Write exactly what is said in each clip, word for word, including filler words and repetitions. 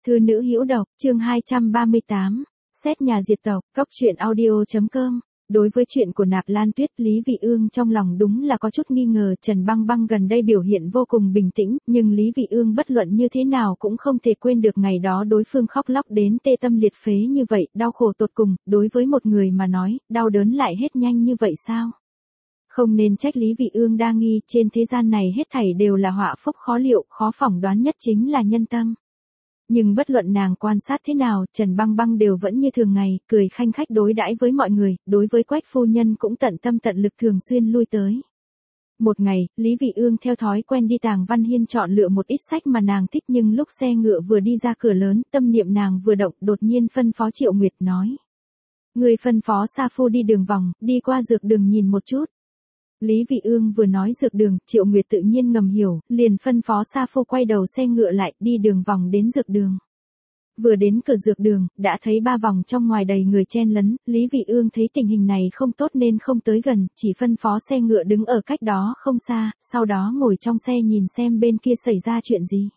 Thư nữ hữu độc, chương hai trăm ba mươi tám, xét nhà diệt tộc, cóc truyện audio.com. Đối với chuyện của Nạp Lan Tuyết, Lý Vị Ương trong lòng đúng là có chút nghi ngờ. Trần Băng Băng gần đây biểu hiện vô cùng bình tĩnh, nhưng Lý Vị Ương bất luận như thế nào cũng không thể quên được ngày đó đối phương khóc lóc đến tê tâm liệt phế như vậy, đau khổ tột cùng. Đối với một người mà nói, đau đớn lại hết nhanh như vậy sao? Không nên trách Lý Vị Ương đa nghi, trên thế gian này hết thảy đều là họa phúc khó liệu, khó phỏng đoán nhất chính là nhân tâm. Nhưng bất luận nàng quan sát thế nào, Trần Băng Băng đều vẫn như thường ngày, cười khanh khách đối đãi với mọi người, đối với Quách phu nhân cũng tận tâm tận lực thường xuyên lui tới. Một ngày, Lý Vị Ương theo thói quen đi Tàng Văn Hiên chọn lựa một ít sách mà nàng thích, nhưng lúc xe ngựa vừa đi ra cửa lớn, tâm niệm nàng vừa động, đột nhiên phân phó Triệu Nguyệt nói: "Người phân phó Sa Phu đi đường vòng, đi qua dược đường nhìn một chút." Lý Vị Ương vừa nói dược đường, Triệu Nguyệt tự nhiên ngầm hiểu, liền phân phó Sa Phu quay đầu xe ngựa lại, đi đường vòng đến dược đường. Vừa đến cửa dược đường, đã thấy ba vòng trong ngoài đầy người chen lấn, Lý Vị Ương thấy tình hình này không tốt nên không tới gần, chỉ phân phó xe ngựa đứng ở cách đó không xa, sau đó ngồi trong xe nhìn xem bên kia xảy ra chuyện gì.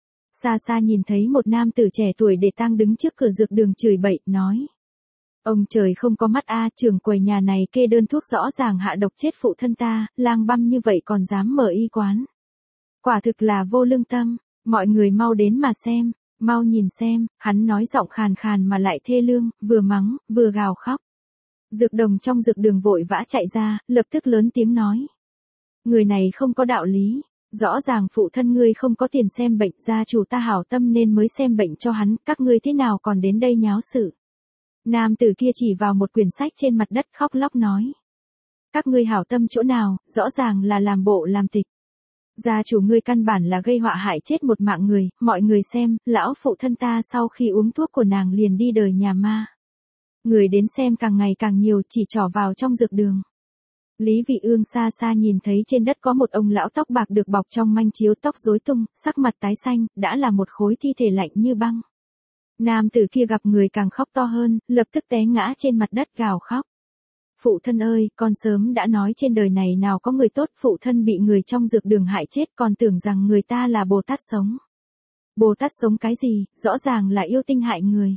Xa xa nhìn thấy một nam tử trẻ tuổi để tang đứng trước cửa dược đường chửi bậy, nói: "Ông trời không có mắt a, trưởng quầy nhà này kê đơn thuốc rõ ràng hạ độc chết phụ thân ta, lang băm như vậy còn dám mở y quán. Quả thực là vô lương tâm, mọi người mau đến mà xem, mau nhìn xem." Hắn nói giọng khàn khàn mà lại thê lương, vừa mắng, vừa gào khóc. Dược đồng trong dược đường vội vã chạy ra, lập tức lớn tiếng nói: "Người này không có đạo lý, rõ ràng phụ thân ngươi không có tiền xem bệnh, gia chủ ta hảo tâm nên mới xem bệnh cho hắn, các ngươi thế nào còn đến đây nháo sự?" Nam tử kia chỉ vào một quyển sách trên mặt đất khóc lóc nói: "Các ngươi hảo tâm chỗ nào, rõ ràng là làm bộ làm tịch. Gia chủ ngươi căn bản là gây họa hại chết một mạng người, mọi người xem, lão phụ thân ta sau khi uống thuốc của nàng liền đi đời nhà ma." Người đến xem càng ngày càng nhiều, chỉ trỏ vào trong dược đường. Lý Vị Ương xa xa nhìn thấy trên đất có một ông lão tóc bạc được bọc trong manh chiếu, tóc rối tung, sắc mặt tái xanh, đã là một khối thi thể lạnh như băng. Nam tử kia gặp người càng khóc to hơn, lập tức té ngã trên mặt đất gào khóc: "Phụ thân ơi, con sớm đã nói trên đời này nào có người tốt, phụ thân bị người trong dược đường hại chết, còn tưởng rằng người ta là Bồ Tát sống. Bồ Tát sống cái gì, rõ ràng là yêu tinh hại người."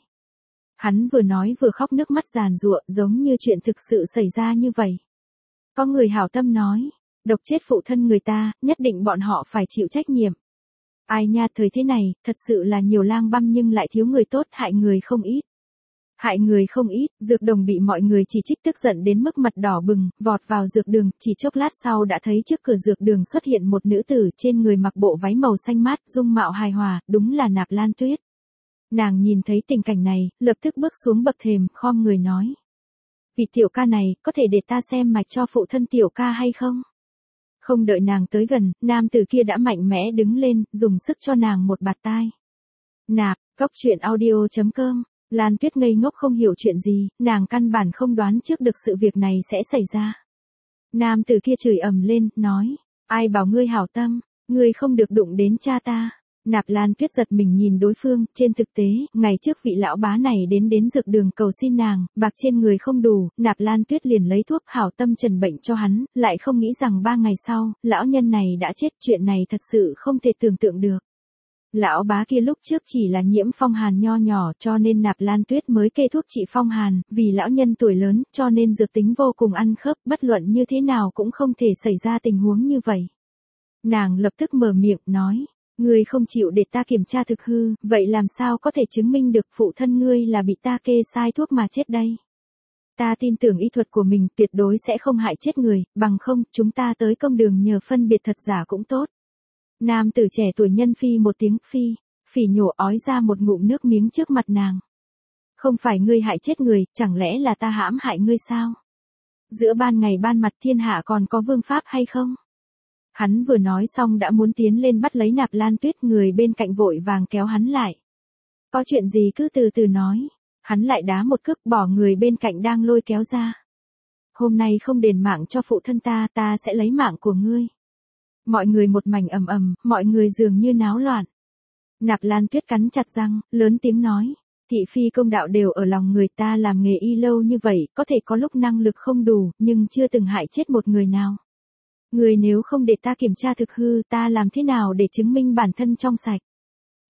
Hắn vừa nói vừa khóc nước mắt giàn giụa, giống như chuyện thực sự xảy ra như vậy. Có người hảo tâm nói: "Độc chết phụ thân người ta, nhất định bọn họ phải chịu trách nhiệm." Ai nha, thời thế này, thật sự là nhiều lang băm nhưng lại thiếu người tốt, hại người không ít. Hại người không ít, dược đồng bị mọi người chỉ trích tức giận đến mức mặt đỏ bừng, vọt vào dược đường, chỉ chốc lát sau đã thấy trước cửa dược đường xuất hiện một nữ tử, trên người mặc bộ váy màu xanh mát, dung mạo hài hòa, đúng là Nạp Lan Tuyết. Nàng nhìn thấy tình cảnh này, lập tức bước xuống bậc thềm, khom người nói: "Vị tiểu ca này, có thể để ta xem mạch cho phụ thân tiểu ca hay không?" Không đợi nàng tới gần, nam tử kia đã mạnh mẽ đứng lên, dùng sức cho nàng một bạt tai. Nạp, cóc truyện audio.com. Lan Tuyết ngây ngốc không hiểu chuyện gì, nàng căn bản không đoán trước được sự việc này sẽ xảy ra. Nam tử kia chửi ầm lên, nói: "Ai bảo ngươi hảo tâm, ngươi không được đụng đến cha ta." Nạp Lan Tuyết giật mình nhìn đối phương, trên thực tế, ngày trước vị lão bá này đến đến dược đường cầu xin nàng, bạc trên người không đủ, Nạp Lan Tuyết liền lấy thuốc hảo tâm trần bệnh cho hắn, lại không nghĩ rằng ba ngày sau, lão nhân này đã chết, chuyện này thật sự không thể tưởng tượng được. Lão bá kia lúc trước chỉ là nhiễm phong hàn nho nhỏ cho nên Nạp Lan Tuyết mới kê thuốc trị phong hàn, vì lão nhân tuổi lớn cho nên dược tính vô cùng ăn khớp, bất luận như thế nào cũng không thể xảy ra tình huống như vậy. Nàng lập tức mở miệng nói: "Ngươi không chịu để ta kiểm tra thực hư, vậy làm sao có thể chứng minh được phụ thân ngươi là bị ta kê sai thuốc mà chết đây? Ta tin tưởng y thuật của mình tuyệt đối sẽ không hại chết người, bằng không, chúng ta tới công đường nhờ phân biệt thật giả cũng tốt." Nam tử trẻ tuổi nhân phi một tiếng, phi, phỉ nhổ ói ra một ngụm nước miếng trước mặt nàng. "Không phải ngươi hại chết người, chẳng lẽ là ta hãm hại ngươi sao? Giữa ban ngày ban mặt thiên hạ còn có vương pháp hay không?" Hắn vừa nói xong đã muốn tiến lên bắt lấy Nạp Lan Tuyết, người bên cạnh vội vàng kéo hắn lại. "Có chuyện gì cứ từ từ nói." Hắn lại đá một cước bỏ người bên cạnh đang lôi kéo ra. "Hôm nay không đền mạng cho phụ thân ta, ta sẽ lấy mạng của ngươi." Mọi người một mảnh ầm ầm, mọi người dường như náo loạn. Nạp Lan Tuyết cắn chặt răng, lớn tiếng nói: "Thị phi công đạo đều ở lòng người, ta làm nghề y lâu như vậy, có thể có lúc năng lực không đủ, nhưng chưa từng hại chết một người nào. Người nếu không để ta kiểm tra thực hư, ta làm thế nào để chứng minh bản thân trong sạch?"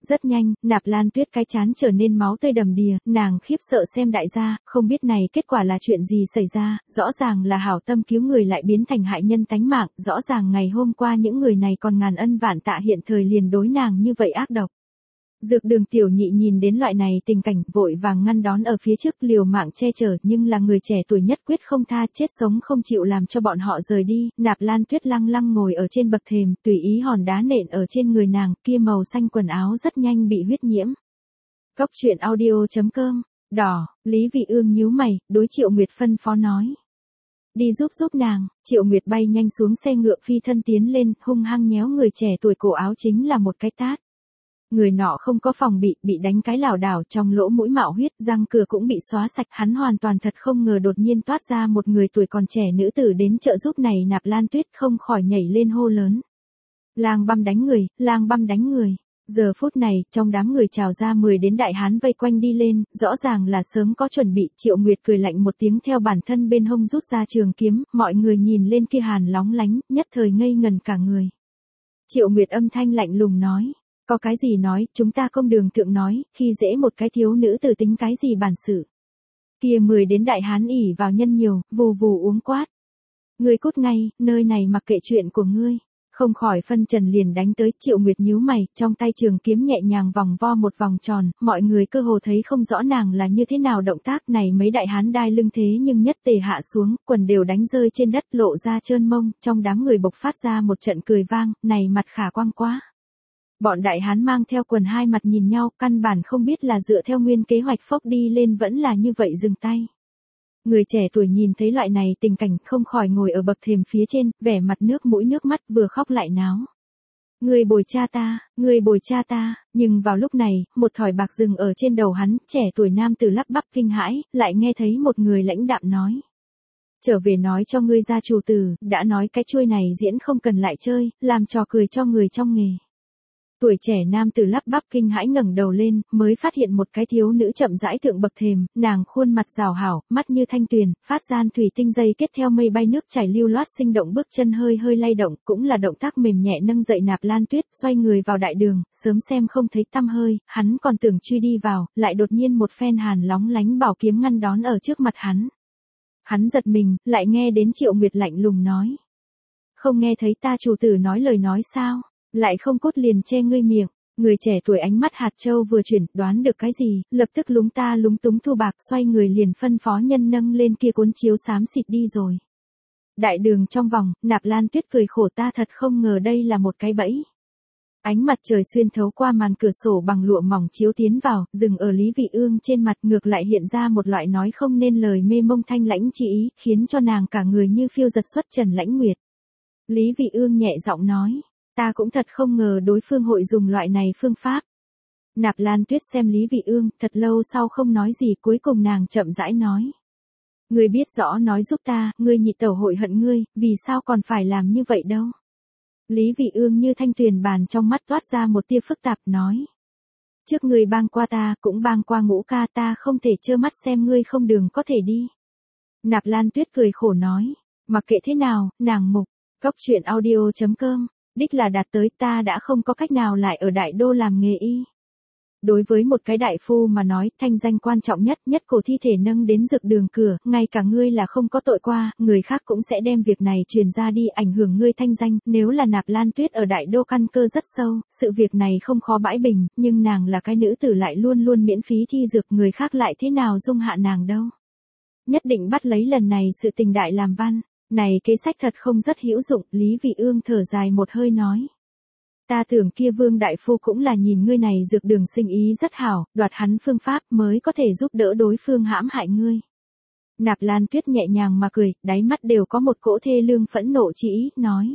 Rất nhanh, Nạp Lan Tuyết cái chán trở nên máu tươi đầm đìa, nàng khiếp sợ xem đại gia, không biết này kết quả là chuyện gì xảy ra, rõ ràng là hảo tâm cứu người lại biến thành hại nhân tánh mạng, rõ ràng ngày hôm qua những người này còn ngàn ân vạn tạ hiện thời liền đối nàng như vậy ác độc. Dược Đường tiểu nhị nhìn đến loại này tình cảnh, vội vàng ngăn đón ở phía trước liều mạng che chở, nhưng là người trẻ tuổi nhất quyết không tha, chết sống không chịu làm cho bọn họ rời đi. Nạp Lan Tuyết lăng lăng ngồi ở trên bậc thềm, tùy ý hòn đá nện ở trên người nàng, kia màu xanh quần áo rất nhanh bị huyết nhiễm. Cốc truyện audio chấm com, đỏ, Lý Vị Ương nhíu mày, đối Triệu Nguyệt phân phó nói. Đi giúp giúp nàng. Triệu Nguyệt bay nhanh xuống xe ngựa phi thân tiến lên, hung hăng nhéo người trẻ tuổi cổ áo chính là một cái tát. Người nọ không có phòng bị, bị đánh cái lảo đảo, trong lỗ mũi mạo huyết, răng cửa cũng bị xóa sạch, hắn hoàn toàn thật không ngờ đột nhiên toát ra một người tuổi còn trẻ nữ tử đến trợ giúp này. Nạp Lan Tuyết không khỏi nhảy lên hô lớn. Lang Băm đánh người, Lang Băm đánh người. Giờ phút này, trong đám người trào ra mười đến đại hán vây quanh đi lên, rõ ràng là sớm có chuẩn bị. Triệu Nguyệt cười lạnh một tiếng theo bản thân bên hông rút ra trường kiếm, mọi người nhìn lên kia hàn lóng lánh, nhất thời ngây ngần cả người. Triệu Nguyệt âm thanh lạnh lùng nói. Có cái gì nói, chúng ta công đường thượng nói, khi dễ một cái thiếu nữ tử tính cái gì bản sự. Kia mười đến đại hán ỉ vào nhân nhiều, vù vù uống quát. Ngươi cút ngay, nơi này mặc kệ chuyện của ngươi. Không khỏi phân trần liền đánh tới. Triệu Nguyệt nhíu mày, trong tay trường kiếm nhẹ nhàng vòng vo một vòng tròn, mọi người cơ hồ thấy không rõ nàng là như thế nào động tác này. Mấy đại hán đai lưng thế nhưng nhất tề hạ xuống, quần đều đánh rơi trên đất lộ ra trơn mông, trong đám người bộc phát ra một trận cười vang, này mặt khả quang quá. Bọn đại hán mang theo quần hai mặt nhìn nhau, căn bản không biết là dựa theo nguyên kế hoạch phốc đi lên vẫn là như vậy dừng tay. Người trẻ tuổi nhìn thấy loại này tình cảnh không khỏi ngồi ở bậc thềm phía trên, vẻ mặt nước mũi nước mắt vừa khóc lại náo. Người bồi cha ta, người bồi cha ta, nhưng vào lúc này, một thỏi bạc dừng ở trên đầu hắn, trẻ tuổi nam tử lắp bắp kinh hãi, lại nghe thấy một người lãnh đạm nói. Trở về nói cho ngươi gia chủ tử, đã nói cái chuôi này diễn không cần lại chơi, làm trò cười cho người trong nghề. Tuổi trẻ nam tử lắp bắp kinh hãi ngẩng đầu lên, mới phát hiện một cái thiếu nữ chậm rãi thượng bậc thềm, nàng khuôn mặt rào hảo, mắt như thanh tuyền, phát gian thủy tinh dây kết theo mây bay nước chảy lưu loát sinh động, bước chân hơi hơi lay động, cũng là động tác mềm nhẹ nâng dậy Nạp Lan Tuyết, xoay người vào đại đường, sớm xem không thấy tăm hơi, hắn còn tưởng truy đi vào, lại đột nhiên một phen hàn lóng lánh bảo kiếm ngăn đón ở trước mặt hắn. Hắn giật mình, lại nghe đến Triệu Nguyệt lạnh lùng nói. Không nghe thấy ta chủ tử nói lời nói sao? Lại không cốt liền che ngươi miệng. Người trẻ tuổi ánh mắt hạt châu vừa chuyển, đoán được cái gì, lập tức lúng ta lúng túng thu bạc, xoay người liền phân phó nhân nâng lên kia cuốn chiếu xám xịt đi rồi. Đại đường trong vòng, Nạp Lan Tuyết cười khổ, ta thật không ngờ đây là một cái bẫy. Ánh mặt trời xuyên thấu qua màn cửa sổ bằng lụa mỏng chiếu tiến vào, dừng ở Lý Vị Ương trên mặt, ngược lại hiện ra một loại nói không nên lời mê mông thanh lãnh chi ý, khiến cho nàng cả người như phiêu giật xuất trần lãnh nguyệt. Lý Vị Ương nhẹ giọng nói. Ta cũng thật không ngờ đối phương hội dùng loại này phương pháp. Nạp Lan Tuyết xem Lý Vị Ương, thật lâu sau không nói gì, cuối cùng nàng chậm rãi nói. Ngươi biết rõ nói giúp ta, ngươi nhị tẩu hội hận ngươi, vì sao còn phải làm như vậy đâu. Lý Vị Ương như thanh tuyền bàn trong mắt toát ra một tia phức tạp nói. Trước ngươi bang qua ta, cũng bang qua Ngũ ca, ta không thể trơ mắt xem ngươi không đường có thể đi. Nạp Lan Tuyết cười khổ nói. Mặc kệ thế nào, nàng mục, cốc truyện audio chấm com. Đích là đạt tới, ta đã không có cách nào lại ở đại đô làm nghề y. Đối với một cái đại phu mà nói, thanh danh quan trọng nhất, nhất cổ thi thể nâng đến dược đường cửa, ngay cả ngươi là không có tội qua, người khác cũng sẽ đem việc này truyền ra đi, ảnh hưởng ngươi thanh danh. Nếu là Nạp Lan Tuyết ở đại đô căn cơ rất sâu, sự việc này không khó bãi bình, nhưng nàng là cái nữ tử lại luôn luôn miễn phí thi dược, người khác lại thế nào dung hạ nàng đâu. Nhất định bắt lấy lần này sự tình đại làm văn. Này kế sách thật không rất hữu dụng, Lý Vị Ương thở dài một hơi nói. Ta tưởng kia Vương đại phu cũng là nhìn ngươi này dược đường sinh ý rất hảo, đoạt hắn phương pháp mới có thể giúp đỡ đối phương hãm hại ngươi. Nạp Lan Tuyết nhẹ nhàng mà cười, đáy mắt đều có một cỗ thê lương phẫn nộ chỉ ý, nói.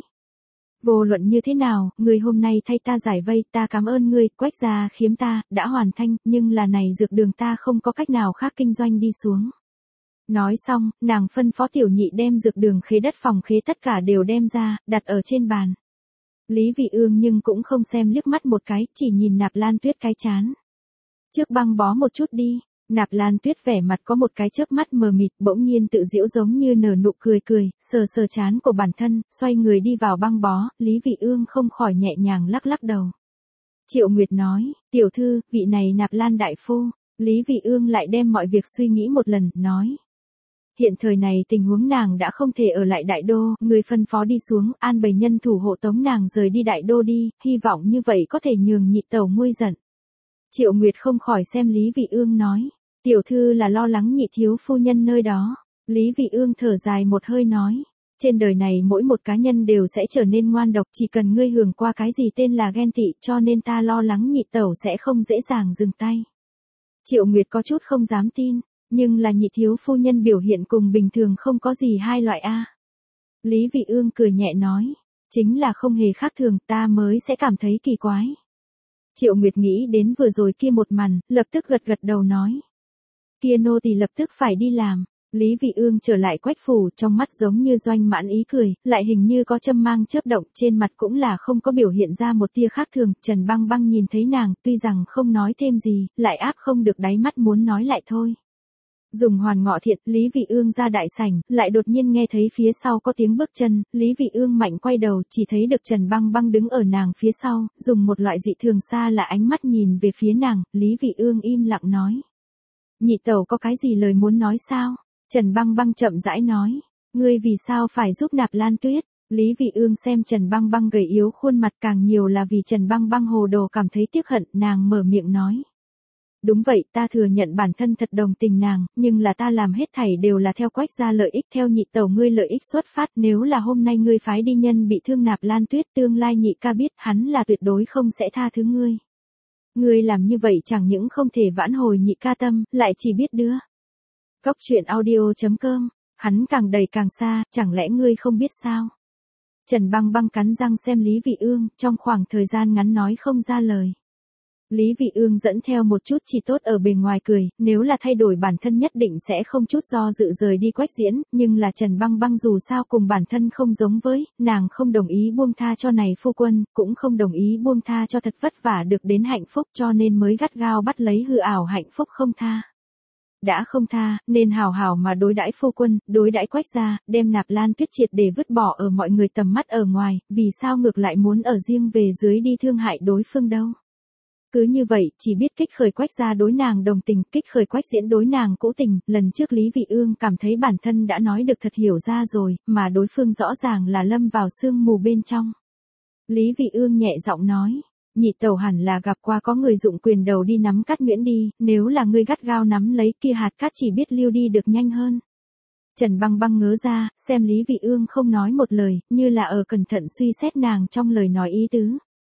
Vô luận như thế nào, ngươi hôm nay thay ta giải vây, ta cảm ơn ngươi, Quách gia khiếm ta, đã hoàn thành, nhưng là này dược đường ta không có cách nào khác kinh doanh đi xuống. Nói xong, nàng phân phó tiểu nhị đem dược đường khế đất phòng khế tất cả đều đem ra, đặt ở trên bàn. Lý Vị Ương nhưng cũng không xem liếc mắt một cái, chỉ nhìn Nạp Lan Tuyết cái chán. Trước băng bó một chút đi. Nạp Lan Tuyết vẻ mặt có một cái chớp mắt mờ mịt, bỗng nhiên tự giễu giống như nở nụ cười cười, sờ sờ chán của bản thân, xoay người đi vào băng bó, Lý Vị Ương không khỏi nhẹ nhàng lắc lắc đầu. Triệu Nguyệt nói, tiểu thư, vị này Nạp Lan đại phu. Lý Vị Ương lại đem mọi việc suy nghĩ một lần, nói. Hiện thời này tình huống nàng đã không thể ở lại đại đô, người phân phó đi xuống, an bày nhân thủ hộ tống nàng rời đi đại đô đi, hy vọng như vậy có thể nhường nhị tẩu nguôi giận. Triệu Nguyệt không khỏi xem Lý Vị Ương nói, tiểu thư là lo lắng nhị thiếu phu nhân nơi đó. Lý Vị Ương thở dài một hơi nói, trên đời này mỗi một cá nhân đều sẽ trở nên ngoan độc, chỉ cần ngươi hưởng qua cái gì tên là ghen tị, cho nên ta lo lắng nhị tẩu sẽ không dễ dàng dừng tay. Triệu Nguyệt có chút không dám tin, nhưng là nhị thiếu phu nhân biểu hiện cùng bình thường không có gì hai loại a. Lý Vị Ương cười nhẹ nói, chính là không hề khác thường, ta mới sẽ cảm thấy kỳ quái. Triệu Nguyệt nghĩ đến vừa rồi kia một màn, lập tức gật gật đầu nói, kia nô tỳ lập tức phải đi làm. Lý Vị Ương trở lại Quách phủ, trong mắt giống như doanh mãn ý cười, lại hình như có châm mang chớp động, trên mặt cũng là không có biểu hiện ra một tia khác thường. Trần Băng Băng nhìn thấy nàng, tuy rằng không nói thêm gì, lại áp không được đáy mắt muốn nói lại thôi. Dùng hoàn ngọ thiện, Lý Vị Ương ra đại sảnh, lại đột nhiên nghe thấy phía sau có tiếng bước chân, Lý Vị Ương mạnh quay đầu, chỉ thấy được Trần Băng Băng đứng ở nàng phía sau, dùng một loại dị thường xa là ánh mắt nhìn về phía nàng. Lý Vị Ương im lặng nói, nhị tẩu có cái gì lời muốn nói sao? Trần Băng Băng chậm rãi nói, ngươi vì sao phải giúp Nạp Lan Tuyết? Lý Vị Ương xem Trần Băng Băng gầy yếu khuôn mặt, càng nhiều là vì Trần Băng Băng hồ đồ cảm thấy tiếc hận, nàng mở miệng nói. Đúng vậy, ta thừa nhận bản thân thật đồng tình nàng, nhưng là ta làm hết thảy đều là theo Quách gia lợi ích, theo nhị tẩu ngươi lợi ích xuất phát, nếu là hôm nay ngươi phái đi nhân bị thương Nạp Lan Tuyết, tương lai nhị ca biết, hắn là tuyệt đối không sẽ tha thứ ngươi. Ngươi làm như vậy chẳng những không thể vãn hồi nhị ca tâm, lại chỉ biết đưa. Cốc truyện audio chấm com, hắn càng đầy càng xa, chẳng lẽ ngươi không biết sao? Trần Băng Băng cắn răng xem Lý Vị Ương, trong khoảng thời gian ngắn nói không ra lời. Lý Vị Ương dẫn theo một chút chỉ tốt ở bề ngoài cười, nếu là thay đổi bản thân nhất định sẽ không chút do dự rời đi Quách diễn, nhưng là Trần Băng Băng dù sao cùng bản thân không giống với, nàng không đồng ý buông tha cho này phu quân, cũng không đồng ý buông tha cho thật vất vả được đến hạnh phúc, cho nên mới gắt gao bắt lấy hư ảo hạnh phúc không tha. Đã không tha, nên hào hào mà đối đãi phu quân, đối đãi Quách gia, đem Nạp Lan Tuyết triệt để vứt bỏ ở mọi người tầm mắt ở ngoài, vì sao ngược lại muốn ở riêng về dưới đi thương hại đối phương đâu. Cứ như vậy, chỉ biết kích khởi Quách gia đối nàng đồng tình, kích khởi Quách diễn đối nàng cũ tình, lần trước Lý Vị Ương cảm thấy bản thân đã nói được thật hiểu ra rồi, mà đối phương rõ ràng là lâm vào sương mù bên trong. Lý Vị Ương nhẹ giọng nói, nhị tẩu hẳn là gặp qua có người dụng quyền đầu đi nắm cát nhuyễn đi, nếu là ngươi gắt gao nắm lấy kia hạt cát chỉ biết lưu đi được nhanh hơn. Trần Băng Băng ngớ ra, xem Lý Vị Ương không nói một lời, như là ở cẩn thận suy xét nàng trong lời nói ý tứ.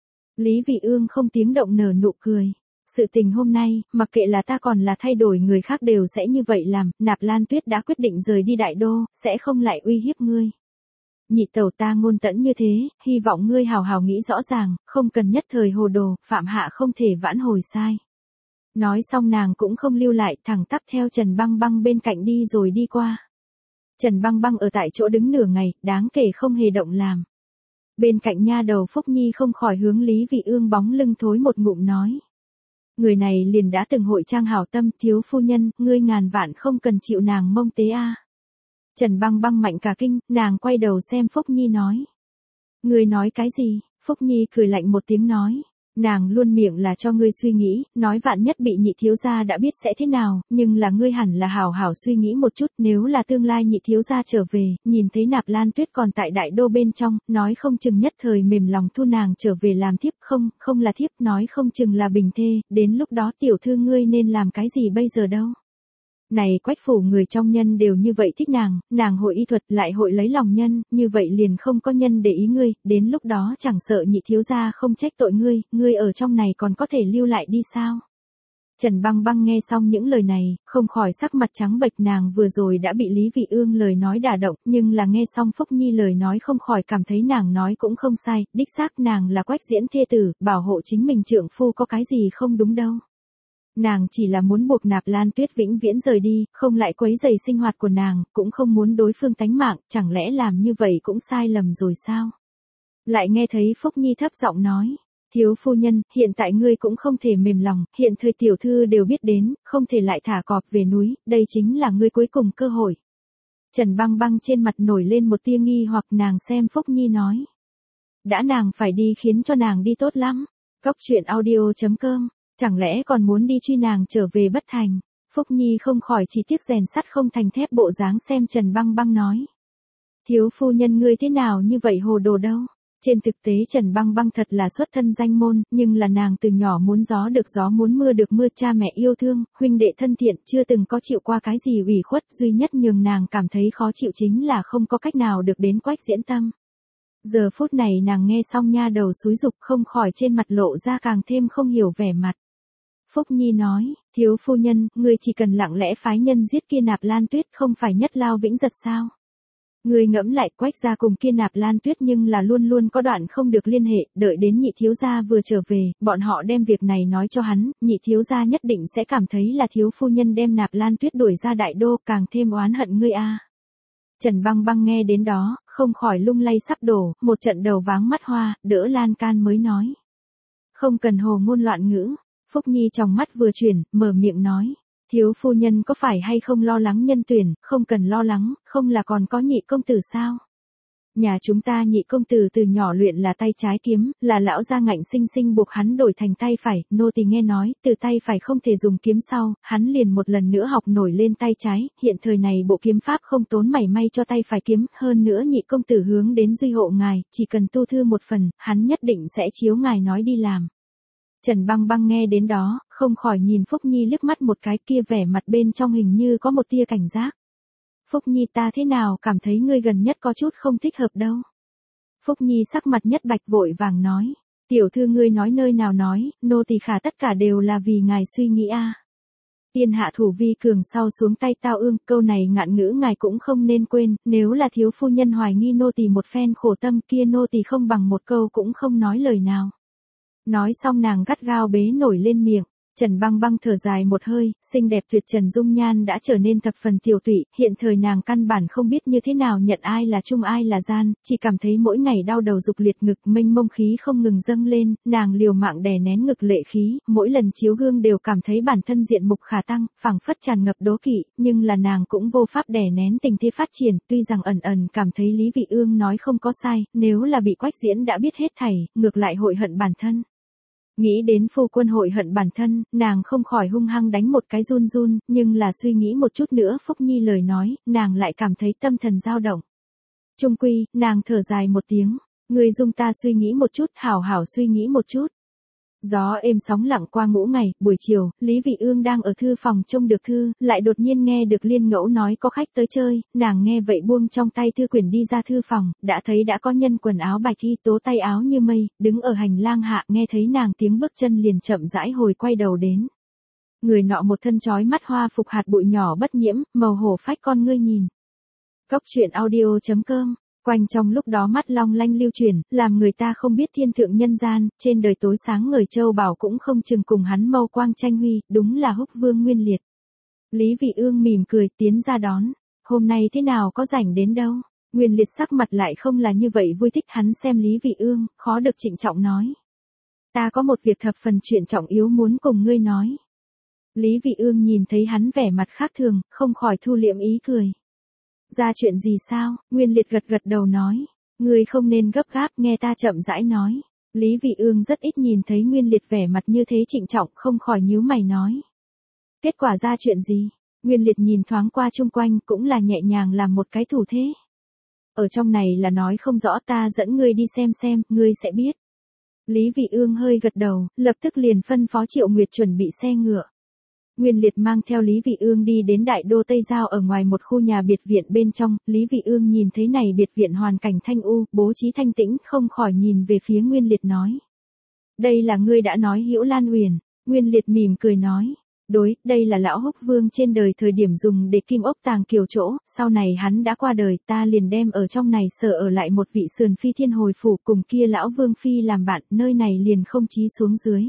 Lý Vị Ương không tiếng động nở nụ cười. Sự tình hôm nay, mặc kệ là ta còn là thay đổi người khác đều sẽ như vậy làm, Nạp Lan Tuyết đã quyết định rời đi đại đô, sẽ không lại uy hiếp ngươi. Nhị tẩu ta ngôn tẫn như thế, hy vọng ngươi hào hào nghĩ rõ ràng, không cần nhất thời hồ đồ, phạm hạ không thể vãn hồi sai. Nói xong nàng cũng không lưu lại, thẳng tắp theo Trần Băng Băng bên cạnh đi rồi đi qua. Trần Băng Băng ở tại chỗ đứng nửa ngày, đáng kể không hề động làm. Bên cạnh nha đầu Phúc Nhi không khỏi hướng Lý Vị Ương bóng lưng thối một ngụm nói. Người này liền đã từng hội trang hảo tâm, thiếu phu nhân, ngươi ngàn vạn không cần chịu nàng mông tế a. Trần Băng Băng mạnh cả kinh, nàng quay đầu xem Phúc Nhi nói. Ngươi nói cái gì? Phúc Nhi cười lạnh một tiếng nói. Nàng luôn miệng là cho ngươi suy nghĩ, nói vạn nhất bị nhị thiếu gia đã biết sẽ thế nào, nhưng là ngươi hẳn là hảo hảo suy nghĩ một chút, nếu là tương lai nhị thiếu gia trở về, nhìn thấy Nạp Lan Tuyết còn tại đại đô bên trong, nói không chừng nhất thời mềm lòng thu nàng trở về làm thiếp, không, không là thiếp, nói không chừng là bình thê, đến lúc đó tiểu thư ngươi nên làm cái gì bây giờ đâu. Này Quách phủ người trong nhân đều như vậy thích nàng, nàng hội y thuật lại hội lấy lòng nhân, như vậy liền không có nhân để ý ngươi, đến lúc đó chẳng sợ nhị thiếu gia không trách tội ngươi, ngươi ở trong này còn có thể lưu lại đi sao? Trần Băng Băng nghe xong những lời này, không khỏi sắc mặt trắng bệch, nàng vừa rồi đã bị Lý Vị Ương lời nói đả động, nhưng là nghe xong Phúc Nhi lời nói không khỏi cảm thấy nàng nói cũng không sai, đích xác nàng là Quách diễn thê tử, bảo hộ chính mình trượng phu có cái gì không đúng đâu. Nàng chỉ là muốn buộc Nạp Lan Tuyết vĩnh viễn rời đi, không lại quấy rầy sinh hoạt của nàng, cũng không muốn đối phương tánh mạng, chẳng lẽ làm như vậy cũng sai lầm rồi sao? Lại nghe thấy Phúc Nhi thấp giọng nói, thiếu phu nhân, hiện tại ngươi cũng không thể mềm lòng, hiện thời tiểu thư đều biết đến, không thể lại thả cọp về núi, đây chính là ngươi cuối cùng cơ hội. Trần Băng Băng trên mặt nổi lên một tia nghi hoặc, nàng xem Phúc Nhi nói. Đã nàng phải đi khiến cho nàng đi tốt lắm. Cóc truyện audio chấm com, chẳng lẽ còn muốn đi truy nàng trở về bất thành? Phúc Nhi không khỏi chỉ tiếc rèn sắt không thành thép bộ dáng xem Trần Băng Băng nói. Thiếu phu nhân ngươi thế nào như vậy hồ đồ đâu? Trên thực tế Trần Băng Băng thật là xuất thân danh môn, nhưng là nàng từ nhỏ muốn gió được gió muốn mưa được mưa, cha mẹ yêu thương, huynh đệ thân thiện, chưa từng có chịu qua cái gì ủy khuất, duy nhất nhường nàng cảm thấy khó chịu chính là không có cách nào được đến Quách Diễn Tâm. Giờ phút này nàng nghe xong nha đầu xúi giục không khỏi trên mặt lộ ra càng thêm không hiểu vẻ mặt. Phúc Nhi nói, thiếu phu nhân, ngươi chỉ cần lặng lẽ phái nhân giết kia Nạp Lan Tuyết không phải nhất lao vĩnh giật sao? Ngươi ngẫm lại Quách gia cùng kia Nạp Lan Tuyết nhưng là luôn luôn có đoạn không được liên hệ, đợi đến nhị thiếu gia vừa trở về, bọn họ đem việc này nói cho hắn, nhị thiếu gia nhất định sẽ cảm thấy là thiếu phu nhân đem Nạp Lan Tuyết đuổi ra đại đô, càng thêm oán hận ngươi a. Trần Băng Băng nghe đến đó, không khỏi lung lay sắp đổ, một trận đầu váng mắt hoa, đỡ lan can mới nói. Không cần hồ ngôn loạn ngữ. Phúc Nhi trong mắt vừa chuyển, mở miệng nói. Thiếu phu nhân có phải hay không lo lắng nhân tuyển, không cần lo lắng, không là còn có nhị công tử sao? Nhà chúng ta nhị công tử từ nhỏ luyện là tay trái kiếm, là lão gia ngạnh sinh sinh buộc hắn đổi thành tay phải, nô tỳ nghe nói, từ tay phải không thể dùng kiếm sau, hắn liền một lần nữa học nổi lên tay trái, hiện thời này bộ kiếm pháp không tốn mảy may cho tay phải kiếm, hơn nữa nhị công tử hướng đến duy hộ ngài, chỉ cần tu thư một phần, hắn nhất định sẽ chiếu ngài nói đi làm. Trần Băng Băng nghe đến đó, không khỏi nhìn Phúc Nhi liếc mắt một cái, kia vẻ mặt bên trong hình như có một tia cảnh giác. Phúc Nhi, ta thế nào cảm thấy ngươi gần nhất có chút không thích hợp đâu. Phúc Nhi sắc mặt nhất bạch vội vàng nói. Tiểu thư ngươi nói nơi nào nói, nô tỳ khả tất cả đều là vì ngài suy nghĩ a. Tiên hạ thủ vi cường sau xuống tay tao ương, câu này ngạn ngữ ngài cũng không nên quên, nếu là thiếu phu nhân hoài nghi nô tỳ một phen khổ tâm kia nô tỳ không bằng một câu cũng không nói lời nào. Nói xong nàng gắt gao bế nổi lên miệng. Trần Băng Băng thở dài một hơi, xinh đẹp tuyệt trần dung nhan đã trở nên thập phần tiểu tụy, hiện thời nàng căn bản không biết như thế nào nhận ai là trung ai là gian, chỉ cảm thấy mỗi ngày đau đầu dục liệt ngực mênh mông khí không ngừng dâng lên, nàng liều mạng đè nén ngực lệ khí, mỗi lần chiếu gương đều cảm thấy bản thân diện mục khả tăng, phảng phất tràn ngập đố kỵ, nhưng là nàng cũng vô pháp đè nén tình thế phát triển, tuy rằng ẩn ẩn cảm thấy Lý Vị Ương nói không có sai, nếu là bị Quách Diễn đã biết hết thảy, ngược lại hội hận bản thân. Nghĩ đến phu quân hội hận bản thân, nàng không khỏi hung hăng đánh một cái run run, nhưng là suy nghĩ một chút nữa Phúc Nhi lời nói, nàng lại cảm thấy tâm thần dao động. Trung quy, nàng thở dài một tiếng, người dung ta suy nghĩ một chút, hảo hảo suy nghĩ một chút. Gió êm sóng lặng qua ngũ ngày, buổi chiều, Lý Vị Ương đang ở thư phòng trông được thư, lại đột nhiên nghe được Liên Ngẫu nói có khách tới chơi, nàng nghe vậy buông trong tay thư quyển đi ra thư phòng, đã thấy đã có nhân quần áo bạch y tố tay áo như mây, đứng ở hành lang hạ, nghe thấy nàng tiếng bước chân liền chậm rãi hồi quay đầu đến. Người nọ một thân trói mắt hoa phục hạt bụi nhỏ bất nhiễm, màu hổ phách con ngươi nhìn. Cóc truyện audio chấm com. Quanh trong lúc đó mắt long lanh lưu truyền, làm người ta không biết thiên thượng nhân gian, trên đời tối sáng người châu bảo cũng không chừng cùng hắn mâu quang tranh huy, đúng là Húc Vương Nguyên Liệt. Lý Vị Ương mỉm cười tiến ra đón, hôm nay thế nào có rảnh đến đâu, Nguyên Liệt sắc mặt lại không là như vậy vui thích, hắn xem Lý Vị Ương, khó được trịnh trọng nói. Ta có một việc thập phần chuyện trọng yếu muốn cùng ngươi nói. Lý Vị Ương nhìn thấy hắn vẻ mặt khác thường, không khỏi thu liễm ý cười. Ra chuyện gì sao? Nguyên Liệt gật gật đầu nói. Ngươi không nên gấp gáp, nghe ta chậm rãi nói. Lý Vị Ương rất ít nhìn thấy Nguyên Liệt vẻ mặt như thế trịnh trọng, không khỏi nhíu mày nói. Kết quả ra chuyện gì? Nguyên Liệt nhìn thoáng qua chung quanh, cũng là nhẹ nhàng làm một cái thủ thế. Ở trong này là nói không rõ, ta dẫn ngươi đi xem xem, ngươi sẽ biết. Lý Vị Ương hơi gật đầu, lập tức liền phân phó Triệu Nguyệt chuẩn bị xe ngựa. Nguyên Liệt mang theo Lý Vị Ương đi đến đại đô Tây Giao ở ngoài một khu nhà biệt viện bên trong, Lý Vị Ương nhìn thấy này biệt viện hoàn cảnh thanh u, bố trí thanh tĩnh, không khỏi nhìn về phía Nguyên Liệt nói. Đây là ngươi đã nói Hữu Lan Uyển. Nguyên Liệt mỉm cười nói. Đối, đây là lão Húc Vương trên đời thời điểm dùng để kim ốc tàng kiều chỗ, sau này hắn đã qua đời, ta liền đem ở trong này sở ở lại một vị sườn phi thiên hồi phủ cùng kia lão Vương Phi làm bạn, nơi này liền không chí xuống dưới.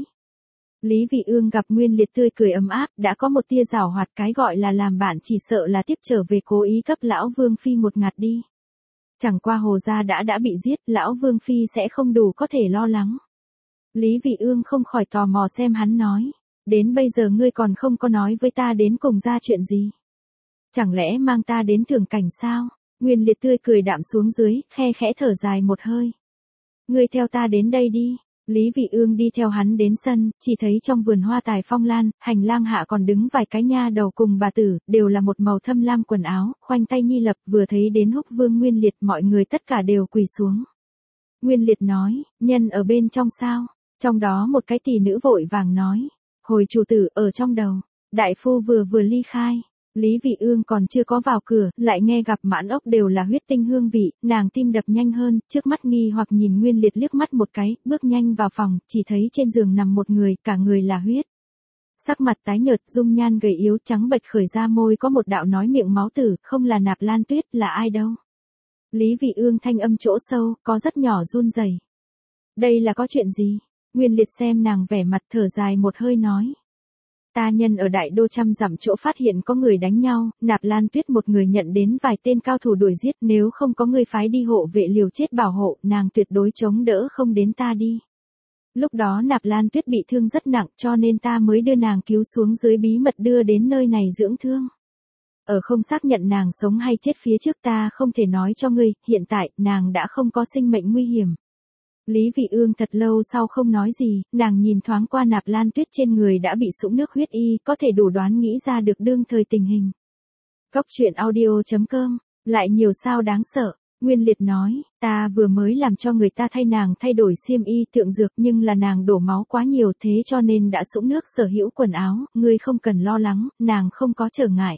Lý Vị Ương gặp Nguyên Liệt tươi cười ấm áp, đã có một tia giảo hoạt, cái gọi là làm bạn chỉ sợ là tiếp trở về cố ý cấp lão Vương Phi một ngạt đi. Chẳng qua Hồ gia đã đã bị giết, lão Vương Phi sẽ không đủ có thể lo lắng. Lý Vị Ương không khỏi tò mò xem hắn nói. Đến bây giờ ngươi còn không có nói với ta đến cùng ra chuyện gì. Chẳng lẽ mang ta đến Thưởng Cảnh sao? Nguyên Liệt tươi cười đạm xuống dưới, khe khẽ thở dài một hơi. Ngươi theo ta đến đây đi. Lý Vị Ương đi theo hắn đến sân, chỉ thấy trong vườn hoa tài phong lan, hành lang hạ còn đứng vài cái nha đầu cùng bà tử, đều là một màu thâm lam quần áo, khoanh tay nhi lập, vừa thấy đến Húc Vương Nguyên Liệt mọi người tất cả đều quỳ xuống. Nguyên Liệt nói, nhân ở bên trong sao? Trong đó một cái tỷ nữ vội vàng nói, hồi chủ tử ở trong đầu, đại phu vừa vừa ly khai. Lý Vị Ương còn chưa có vào cửa, lại nghe gặp mãn ốc đều là huyết tinh hương vị, nàng tim đập nhanh hơn, trước mắt nghi hoặc nhìn Nguyên Liệt liếc mắt một cái, bước nhanh vào phòng, chỉ thấy trên giường nằm một người, cả người là huyết. Sắc mặt tái nhợt, dung nhan gầy yếu trắng bệch khởi ra môi có một đạo nói miệng máu tử, không là Nạp Lan Tuyết là ai đâu. Lý Vị Ương thanh âm chỗ sâu, có rất nhỏ run rẩy. Đây là có chuyện gì? Nguyên Liệt xem nàng vẻ mặt thở dài một hơi nói. Ta nhân ở đại đô trăm dặm chỗ phát hiện có người đánh nhau, Nạp Lan Tuyết một người nhận đến vài tên cao thủ đuổi giết, nếu không có người phái đi hộ vệ liều chết bảo hộ, nàng tuyệt đối chống đỡ không đến ta đi. Lúc đó Nạp Lan Tuyết bị thương rất nặng cho nên ta mới đưa nàng cứu xuống dưới bí mật đưa đến nơi này dưỡng thương. Ở không xác nhận nàng sống hay chết phía trước ta không thể nói cho ngươi, hiện tại nàng đã không có sinh mệnh nguy hiểm. Lý Vị Ương thật lâu sau không nói gì, nàng nhìn thoáng qua Nạp Lan Tuyết trên người đã bị sũng nước huyết y, có thể đủ đoán nghĩ ra được đương thời tình hình. Cốc truyện audio chấm com, lại nhiều sao đáng sợ, Nguyên Liệt nói, ta vừa mới làm cho người ta thay nàng thay đổi xiêm y thượng dược nhưng là nàng đổ máu quá nhiều thế cho nên đã sũng nước sở hữu quần áo, ngươi không cần lo lắng, nàng không có trở ngại.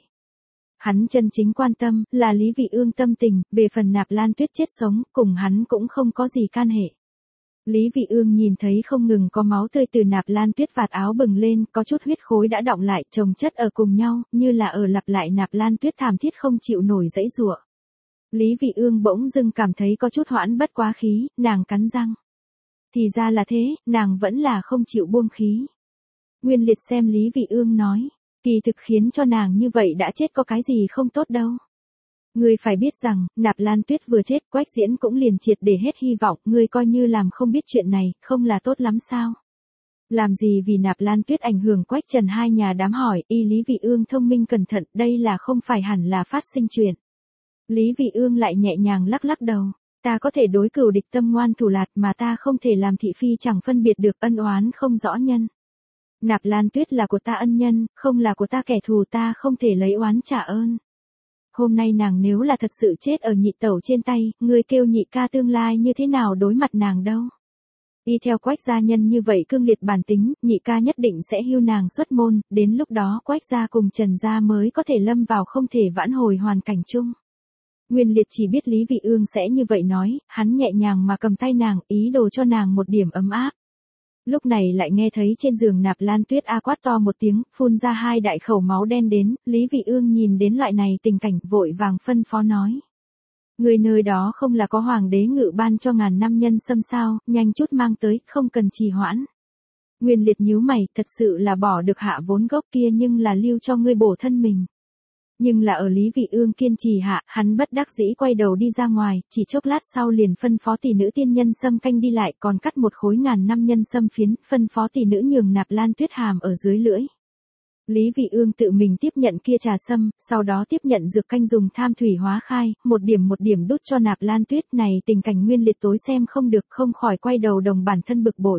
Hắn chân chính quan tâm, là Lý Vị Ương tâm tình, về phần Nạp Lan Tuyết chết sống, cùng hắn cũng không có gì can hệ. Lý Vị Ương nhìn thấy không ngừng có máu tươi từ Nạp Lan Tuyết vạt áo bừng lên, có chút huyết khối đã đọng lại, chồng chất ở cùng nhau, như là ở lặp lại Nạp Lan Tuyết thảm thiết không chịu nổi dãy giụa. Lý Vị Ương bỗng dưng cảm thấy có chút hoãn bất quá khí, nàng cắn răng. Thì ra là thế, nàng vẫn là không chịu buông khí. Nguyên Liệt xem Lý Vị Ương nói, kỳ thực khiến cho nàng như vậy đã chết có cái gì không tốt đâu. Ngươi phải biết rằng, Nạp Lan Tuyết vừa chết, Quách Diễn cũng liền triệt để hết hy vọng, ngươi coi như làm không biết chuyện này, không là tốt lắm sao? Làm gì vì Nạp Lan Tuyết ảnh hưởng Quách Trần hai nhà đám hỏi, y Lý Vị Ương thông minh cẩn thận, đây là không phải hẳn là phát sinh chuyện. Lý Vị Ương lại nhẹ nhàng lắc lắc đầu, ta có thể đối cửu địch tâm ngoan thủ lạt mà ta không thể làm thị phi chẳng phân biệt được ân oán không rõ nhân. Nạp Lan Tuyết là của ta ân nhân, không là của ta kẻ thù ta không thể lấy oán trả ơn. Hôm nay nàng nếu là thật sự chết ở nhị tẩu trên tay, ngươi kêu nhị ca tương lai như thế nào đối mặt nàng đâu. Y theo Quách gia nhân như vậy cương liệt bản tính, nhị ca nhất định sẽ hưu nàng xuất môn, đến lúc đó Quách gia cùng Trần gia mới có thể lâm vào không thể vãn hồi hoàn cảnh chung. Nguyên Liệt chỉ biết Lý Vị Ương sẽ như vậy nói, hắn nhẹ nhàng mà cầm tay nàng, ý đồ cho nàng một điểm ấm áp. Lúc này lại nghe thấy trên giường Nạp Lan Tuyết a quát to một tiếng, phun ra hai đại khẩu máu đen đến, Lý Vị Ương nhìn đến loại này tình cảnh, vội vàng phân phó nói. Người nơi đó không là có hoàng đế ngự ban cho ngàn năm nhân sâm sao, nhanh chút mang tới, không cần trì hoãn. Nguyên Liệt nhíu mày, thật sự là bỏ được hạ vốn gốc kia nhưng là lưu cho ngươi bổ thân mình. Nhưng là ở Lý Vị Ương kiên trì hạ, hắn bất đắc dĩ quay đầu đi ra ngoài, chỉ chốc lát sau liền phân phó tỷ nữ tiên nhân sâm canh đi lại, còn cắt một khối ngàn năm nhân sâm phiến, phân phó tỷ nữ nhường Nạp Lan Tuyết hàm ở dưới lưỡi. Lý Vị Ương tự mình tiếp nhận kia trà sâm, sau đó tiếp nhận dược canh dùng tham thủy hóa khai, một điểm một điểm đút cho Nạp Lan Tuyết, này tình cảnh Nguyên Liệt tối xem không được, không khỏi quay đầu đồng bản thân bực bội.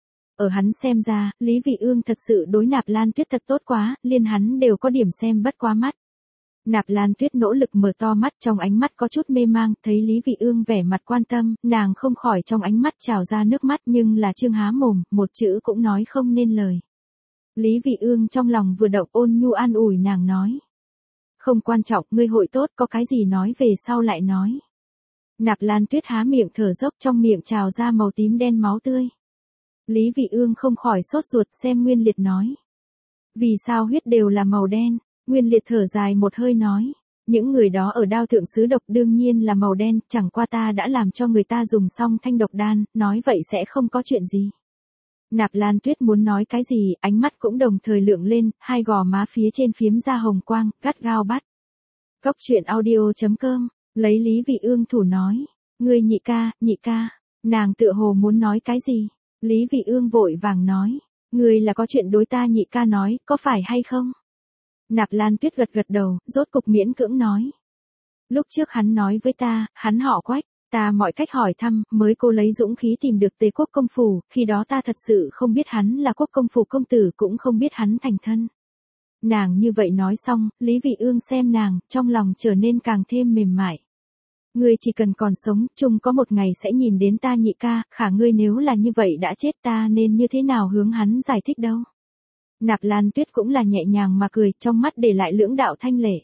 Ở hắn xem ra, Lý Vị Ương thật sự đối Nạp Lan Tuyết thật tốt quá, liên hắn đều có điểm xem bất quá mắt. Nạp Lan Tuyết nỗ lực mở to mắt, trong ánh mắt có chút mê mang, thấy Lý Vị Ương vẻ mặt quan tâm, nàng không khỏi trong ánh mắt trào ra nước mắt nhưng là trương há mồm, một chữ cũng nói không nên lời. Lý Vị Ương trong lòng vừa động ôn nhu an ủi nàng nói. Không quan trọng, ngươi hội tốt, có cái gì nói về sau lại nói. Nạp Lan Tuyết há miệng thở dốc, trong miệng trào ra màu tím đen máu tươi. Lý Vị Ương không khỏi sốt ruột, xem Nguyên Liệt nói. Vì sao huyết đều là màu đen? Nguyên Liệt thở dài một hơi nói, những người đó ở đao thượng sứ độc đương nhiên là màu đen, chẳng qua ta đã làm cho người ta dùng xong thanh độc đan, nói vậy sẽ không có chuyện gì. Nạp Lan Tuyết muốn nói cái gì, ánh mắt cũng đồng thời lượng lên, hai gò má phía trên phiếm ra hồng quang, gắt gao bắt. Cốc truyện audio chấm com, lấy Lý Vị Ương thủ nói, ngươi nhị ca, nhị ca, nàng tựa hồ muốn nói cái gì, Lý Vị Ương vội vàng nói, ngươi là có chuyện đối ta nhị ca nói, có phải hay không? Nạp Lan Tuyết gật gật đầu, rốt cục miễn cưỡng nói. Lúc trước hắn nói với ta, hắn họ Quách, Ta mọi cách hỏi thăm, mới cố lấy dũng khí tìm được Tề Quốc công phủ, khi đó ta thật sự không biết hắn là Quốc công phủ công tử, cũng không biết hắn thành thân. Nàng như vậy nói xong, Lý Vị Ương xem nàng, trong lòng trở nên càng thêm mềm mại. Ngươi chỉ cần còn sống, chung có một ngày sẽ nhìn đến ta nhị ca, khả ngươi nếu là như vậy đã chết ta nên như thế nào hướng hắn giải thích đâu. Nạp Lan Tuyết cũng là nhẹ nhàng mà cười, trong mắt để lại lưỡng đạo thanh lệ.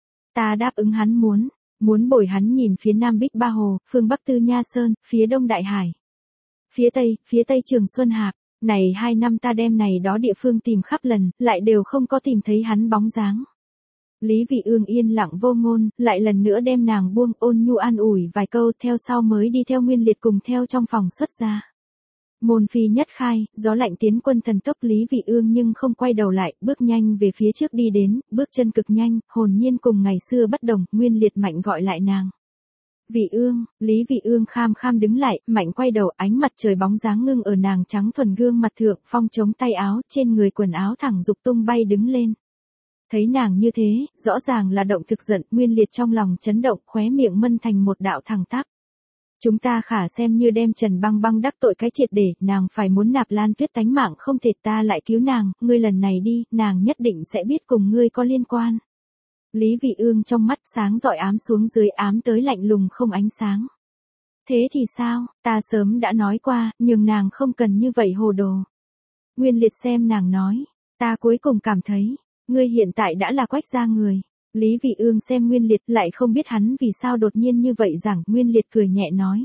Ta đáp ứng hắn muốn, muốn bồi hắn nhìn phía Nam Bích Ba Hồ, phương Bắc Tư Nha Sơn, phía Đông Đại Hải. Phía Tây, phía Tây Trường Xuân Hạp, này hai năm ta đem này đó địa phương tìm khắp lần, lại đều không có tìm thấy hắn bóng dáng. Lý Vị Ương yên lặng vô ngôn, lại lần nữa đem nàng buông, ôn nhu an ủi vài câu, theo sau mới đi theo Nguyên Liệt cùng theo trong phòng xuất ra. Môn phi nhất khai, gió lạnh tiến quân thần tốc, Lý Vị Ương nhưng không quay đầu lại, bước nhanh về phía trước đi đến, bước chân cực nhanh, hồn nhiên cùng ngày xưa bất đồng, Nguyên Liệt mạnh gọi lại nàng. Vị Ương, Lý Vị Ương kham kham đứng lại, mạnh quay đầu, ánh mặt trời bóng dáng ngưng ở nàng trắng thuần gương mặt thượng, phong chống tay áo, trên người quần áo thẳng dục tung bay đứng lên. Thấy nàng như thế, rõ ràng là động thực giận, Nguyên Liệt trong lòng chấn động, khóe miệng mân thành một đạo thẳng tắp. Chúng ta khả xem như đem Trần Băng Băng đắc tội cái triệt để, nàng phải muốn Nạp Lan Tuyết tánh mạng không thể, ta lại cứu nàng, ngươi lần này đi, nàng nhất định sẽ biết cùng ngươi có liên quan. Lý Vị Ương trong mắt sáng rọi ám xuống dưới, ám tới lạnh lùng không ánh sáng. Thế thì sao, ta sớm đã nói qua, nhưng nàng không cần như vậy hồ đồ. Nguyên Liệt xem nàng nói, ta cuối cùng cảm thấy, ngươi hiện tại đã là Quách gia người. Lý Vị Ương xem Nguyên Liệt lại không biết hắn vì sao đột nhiên như vậy rằng, Nguyên Liệt cười nhẹ nói.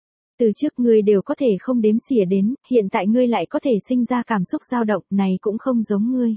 Từ trước ngươi đều có thể không đếm xỉa đến, hiện tại ngươi lại có thể sinh ra cảm xúc dao động, này cũng không giống ngươi.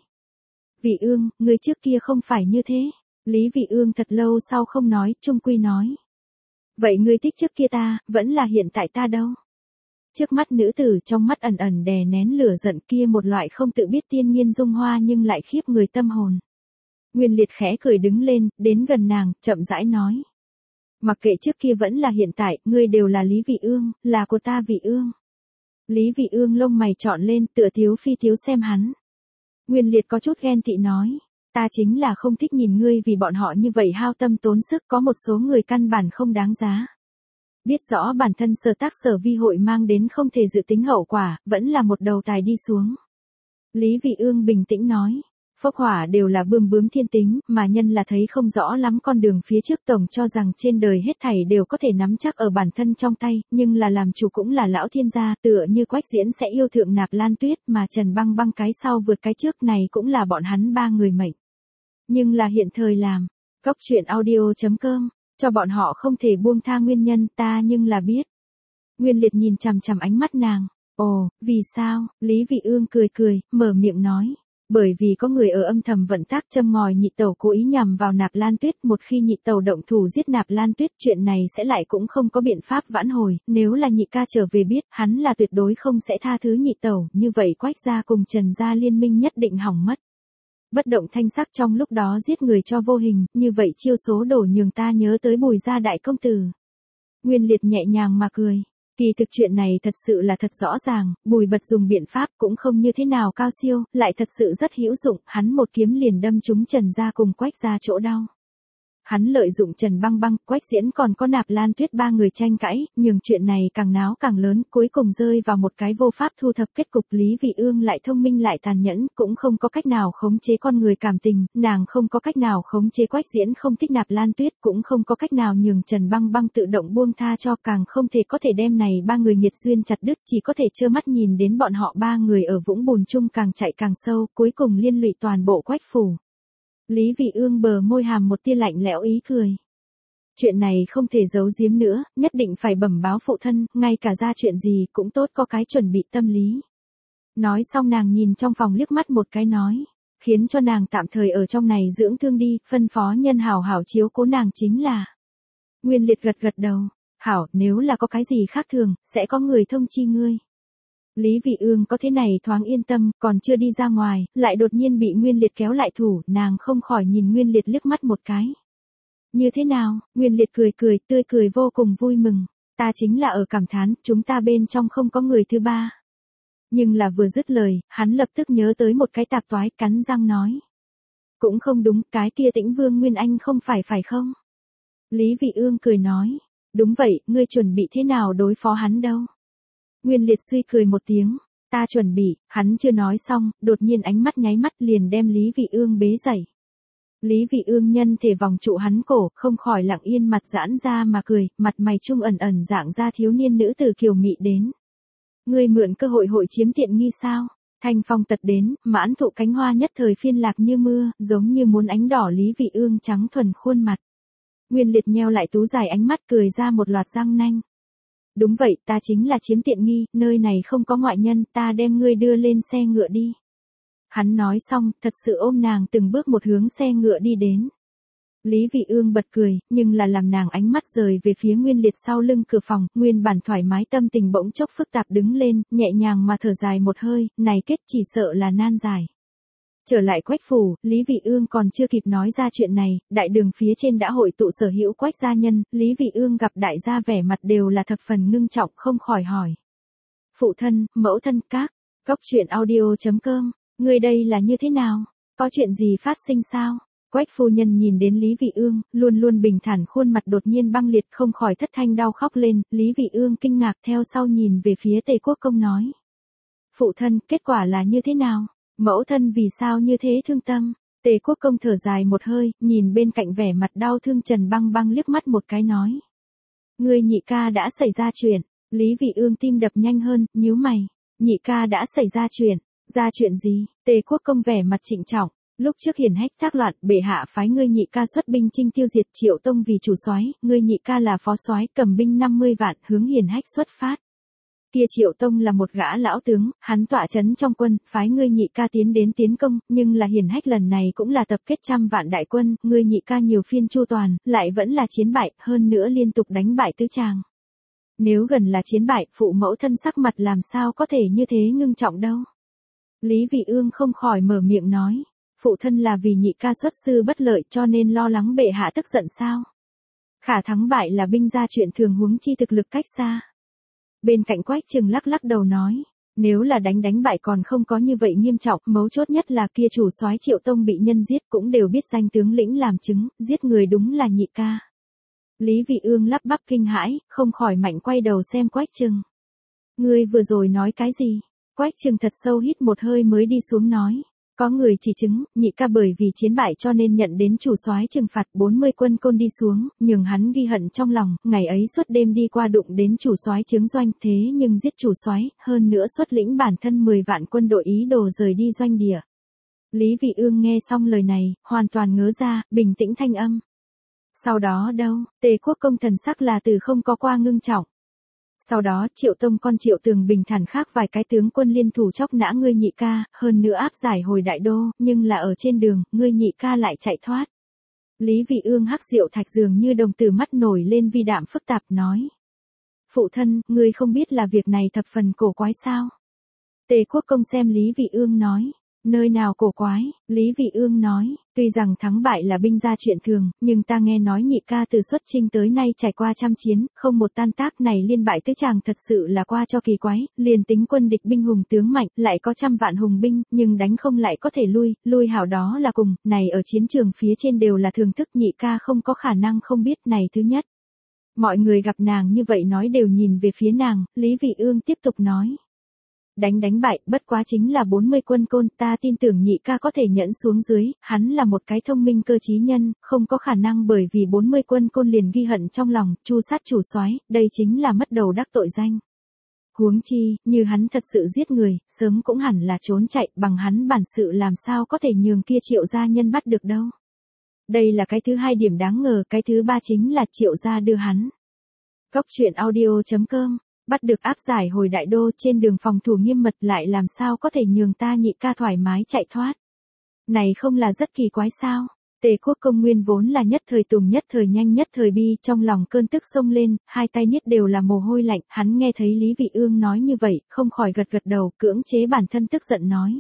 Vị Ương, ngươi trước kia không phải như thế. Lý Vị Ương thật lâu sau không nói, trung quy nói. Vậy ngươi thích trước kia ta, vẫn là hiện tại ta đâu? Trước mắt nữ tử trong mắt ẩn ẩn đè nén lửa giận kia một loại không tự biết tiên nhiên dung hoa nhưng lại khiếp người tâm hồn. Nguyên Liệt khẽ cười đứng lên, đến gần nàng, chậm rãi nói. Mặc kệ trước kia vẫn là hiện tại, ngươi đều là Lý Vị Ương, là của ta Vị Ương. Lý Vị Ương lông mày trọn lên, tựa thiếu phi thiếu xem hắn. Nguyên Liệt có chút ghen tị nói. Ta chính là không thích nhìn ngươi vì bọn họ như vậy hao tâm tốn sức, có một số người căn bản không đáng giá. Biết rõ bản thân sở tác sở vi hội mang đến không thể dự tính hậu quả, vẫn là một đầu tài đi xuống. Lý Vị Ương bình tĩnh nói. Phốc hỏa đều là bươm bướm thiên tính, mà nhân là thấy không rõ lắm con đường phía trước, tổng cho rằng trên đời hết thảy đều có thể nắm chắc ở bản thân trong tay, nhưng là làm chủ cũng là lão thiên gia, tựa như Quách Diễn sẽ yêu thượng Nạp Lan Tuyết, mà Trần Băng Băng cái sau vượt cái trước, này cũng là bọn hắn ba người mệnh. Nhưng là hiện thời làm, góc truyện audio chấm com, cho bọn họ không thể buông tha nguyên nhân, ta nhưng là biết. Nguyên Liệt nhìn chằm chằm ánh mắt nàng, ồ, vì sao, Lý Vị Ương cười cười, mở miệng nói. Bởi vì có người ở âm thầm vận tác châm ngòi nhị tẩu cố ý nhằm vào Nạp Lan Tuyết, một khi nhị tẩu động thủ giết Nạp Lan Tuyết, chuyện này sẽ lại cũng không có biện pháp vãn hồi, nếu là nhị ca trở về biết, hắn là tuyệt đối không sẽ tha thứ nhị tẩu, như vậy Quách gia cùng Trần gia liên minh nhất định hỏng mất. Bất động thanh sắc trong lúc đó giết người cho vô hình, như vậy chiêu số đổ nhường ta nhớ tới Bùi gia đại công tử. Nguyên Liệt nhẹ nhàng mà cười. Kỳ thực chuyện này thật sự là thật rõ ràng, Bùi Bật dùng biện pháp cũng không như thế nào cao siêu, lại thật sự rất hữu dụng, hắn một kiếm liền đâm trúng Trần gia cùng Quách gia chỗ đau. Hắn lợi dụng Trần Băng Băng, Quách Diễn còn có Nạp Lan Tuyết ba người tranh cãi, nhưng chuyện này càng náo càng lớn, cuối cùng rơi vào một cái vô pháp thu thập kết cục. Lý Vị Ương lại thông minh lại tàn nhẫn, cũng không có cách nào khống chế con người cảm tình, nàng không có cách nào khống chế Quách Diễn không thích Nạp Lan Tuyết, cũng không có cách nào nhường Trần Băng Băng tự động buông tha cho, càng không thể có thể đem này ba người nhiệt duyên chặt đứt, chỉ có thể trơ mắt nhìn đến bọn họ ba người ở vũng bùn chung càng chạy càng sâu, cuối cùng liên lụy toàn bộ Quách phủ. Lý Vị Ương bờ môi hàm một tia lạnh lẽo ý cười. Chuyện này không thể giấu giếm nữa, nhất định phải bẩm báo phụ thân, ngay cả ra chuyện gì cũng tốt có cái chuẩn bị tâm lý. Nói xong nàng nhìn trong phòng liếc mắt một cái nói, khiến cho nàng tạm thời ở trong này dưỡng thương đi, phân phó nhân hảo hảo chiếu cố nàng chính là. Nguyên Liệt gật gật đầu, hảo, nếu là có cái gì khác thường, sẽ có người thông chi ngươi. Lý Vị Ương có thế này thoáng yên tâm, còn chưa đi ra ngoài, lại đột nhiên bị Nguyên Liệt kéo lại thủ, nàng không khỏi nhìn Nguyên Liệt liếc mắt một cái. Như thế nào? Nguyên Liệt cười cười, tươi cười vô cùng vui mừng. Ta chính là ở cảm thán, chúng ta bên trong không có người thứ ba. Nhưng là vừa dứt lời, hắn lập tức nhớ tới một cái tạp toái, cắn răng nói. Cũng không đúng, cái kia Tĩnh Vương Nguyên Anh không phải phải không? Lý Vị Ương cười nói. Đúng vậy, ngươi chuẩn bị thế nào đối phó hắn đâu? Nguyên Liệt suy cười một tiếng, ta chuẩn bị, hắn chưa nói xong, đột nhiên ánh mắt nháy mắt liền đem Lý Vị Ương bế dậy. Lý Vị Ương nhân thể vòng trụ hắn cổ, không khỏi lặng yên mặt giãn ra mà cười, mặt mày trung ẩn ẩn dạng ra thiếu niên nữ tử kiều mị đến. Ngươi mượn cơ hội hội chiếm tiện nghi sao? Thanh phong tật đến, mãn thụ cánh hoa nhất thời phiên lạc như mưa, giống như muốn ánh đỏ Lý Vị Ương trắng thuần khuôn mặt. Nguyên Liệt nheo lại tú dài ánh mắt cười ra một loạt răng nanh. Đúng vậy, ta chính là chiếm tiện nghi, nơi này không có ngoại nhân, ta đem ngươi đưa lên xe ngựa đi. Hắn nói xong, thật sự ôm nàng từng bước một hướng xe ngựa đi đến. Lý Vị Ương bật cười, nhưng là làm nàng ánh mắt rời về phía Nguyên Liệt sau lưng cửa phòng, nguyên bản thoải mái tâm tình bỗng chốc phức tạp đứng lên, nhẹ nhàng mà thở dài một hơi, này kết chỉ sợ là nan giải. Trở lại Quách phủ, Lý Vị Ương còn chưa kịp nói ra chuyện này, đại đường phía trên đã hội tụ sở hữu Quách gia nhân, Lý Vị Ương gặp đại gia vẻ mặt đều là thập phần ngưng trọng không khỏi hỏi. Phụ thân, mẫu thân các, Cốc Truyện Audio chấm com, người đây là như thế nào? Có chuyện gì phát sinh sao? Quách phu nhân nhìn đến Lý Vị Ương, luôn luôn bình thản khuôn mặt đột nhiên băng liệt không khỏi thất thanh đau khóc lên, Lý Vị Ương kinh ngạc theo sau nhìn về phía Tề Quốc Công nói. Phụ thân, kết quả là như thế nào? Mẫu thân vì sao như thế thương tâm? Tề Quốc Công thở dài một hơi, nhìn bên cạnh vẻ mặt đau thương Trần Băng Băng liếc mắt một cái nói. Ngươi nhị ca đã xảy ra chuyện, Lý Vị Ương tim đập nhanh hơn, nhíu mày. Nhị ca đã xảy ra chuyện, ra chuyện gì? Tề Quốc Công vẻ mặt trịnh trọng. Lúc trước hiển hách thác loạn, bệ hạ phái ngươi nhị ca xuất binh chinh tiêu diệt Triệu Tông vì chủ soái, ngươi nhị ca là phó soái, cầm binh năm mươi vạn, hướng hiển hách xuất phát. Kia Triệu Tông là một gã lão tướng, hắn tọa chấn trong quân, phái ngươi nhị ca tiến đến tiến công, nhưng là hiển hách lần này cũng là tập kết trăm vạn đại quân, ngươi nhị ca nhiều phiên chu toàn, lại vẫn là chiến bại, hơn nữa liên tục đánh bại tứ tràng. Nếu gần là chiến bại, phụ mẫu thân sắc mặt làm sao có thể như thế ngưng trọng đâu. Lý Vị Ương không khỏi mở miệng nói. Phụ thân là vì nhị ca xuất sư bất lợi cho nên lo lắng bệ hạ tức giận sao? Khả thắng bại là binh gia chuyện thường huống chi thực lực cách xa. Bên cạnh Quách Trừng lắc lắc đầu nói, nếu là đánh đánh bại còn không có như vậy nghiêm trọng, mấu chốt nhất là kia chủ soái Triệu Tông bị nhân giết cũng đều biết danh tướng lĩnh làm chứng, giết người đúng là nhị ca. Lý Vị Ương lắp bắp kinh hãi, không khỏi mạnh quay đầu xem Quách Trừng. Ngươi vừa rồi nói cái gì? Quách Trừng thật sâu hít một hơi mới đi xuống nói. Có người chỉ chứng, nhị ca bởi vì chiến bại cho nên nhận đến chủ soái trừng phạt bốn mươi quân côn đi xuống, nhưng hắn ghi hận trong lòng, ngày ấy suốt đêm đi qua đụng đến chủ soái trướng doanh, thế nhưng giết chủ soái, hơn nữa xuất lĩnh bản thân mười vạn quân đội ý đồ rời đi doanh địa. Lý Vị Ương nghe xong lời này, hoàn toàn ngớ ra, bình tĩnh thanh âm. Sau đó đâu, Tề Quốc Công thần sắc là từ không có qua ngưng trọng. Sau đó, Triệu Tông con Triệu Tường bình thản khác vài cái tướng quân liên thủ chóc nã ngươi nhị ca, hơn nữa áp giải hồi đại đô, nhưng là ở trên đường, ngươi nhị ca lại chạy thoát. Lý Vị Ương hắc rượu thạch dường như đồng tử mắt nổi lên vi đạm phức tạp nói. Phụ thân, ngươi không biết là việc này thập phần cổ quái sao? Tề Quốc Công xem Lý Vị Ương nói. Nơi nào cổ quái, Lý Vị Ương nói, tuy rằng thắng bại là binh gia chuyện thường, nhưng ta nghe nói nhị ca từ xuất chinh tới nay trải qua trăm chiến, không một tan tác này liên bại tứ tràng thật sự là qua cho kỳ quái, liền tính quân địch binh hùng tướng mạnh, lại có trăm vạn hùng binh, nhưng đánh không lại có thể lui, lui hảo đó là cùng, này ở chiến trường phía trên đều là thường thức nhị ca không có khả năng không biết này thứ nhất. Mọi người gặp nàng như vậy nói đều nhìn về phía nàng, Lý Vị Ương tiếp tục nói. Đánh đánh bại, bất quá chính là bốn mươi quân côn, ta tin tưởng nhị ca có thể nhẫn xuống dưới, hắn là một cái thông minh cơ trí nhân, không có khả năng bởi vì bốn mươi quân côn liền ghi hận trong lòng, chu sát chủ soái, đây chính là mất đầu đắc tội danh. Huống chi, như hắn thật sự giết người, sớm cũng hẳn là trốn chạy, bằng hắn bản sự làm sao có thể nhường kia Triệu gia nhân bắt được đâu. Đây là cái thứ hai điểm đáng ngờ, cái thứ ba chính là Triệu gia đưa hắn. Cốc Truyện Audio chấm com Bắt được áp giải hồi đại đô trên đường phòng thủ nghiêm mật lại làm sao có thể nhường ta nhị ca thoải mái chạy thoát. Này không là rất kỳ quái sao? Tề Quốc Công nguyên vốn là nhất thời tùng nhất thời nhanh nhất thời bi, trong lòng cơn tức xông lên, hai tay niết đều là mồ hôi lạnh, hắn nghe thấy Lý Vị Ương nói như vậy, không khỏi gật gật đầu, cưỡng chế bản thân tức giận nói.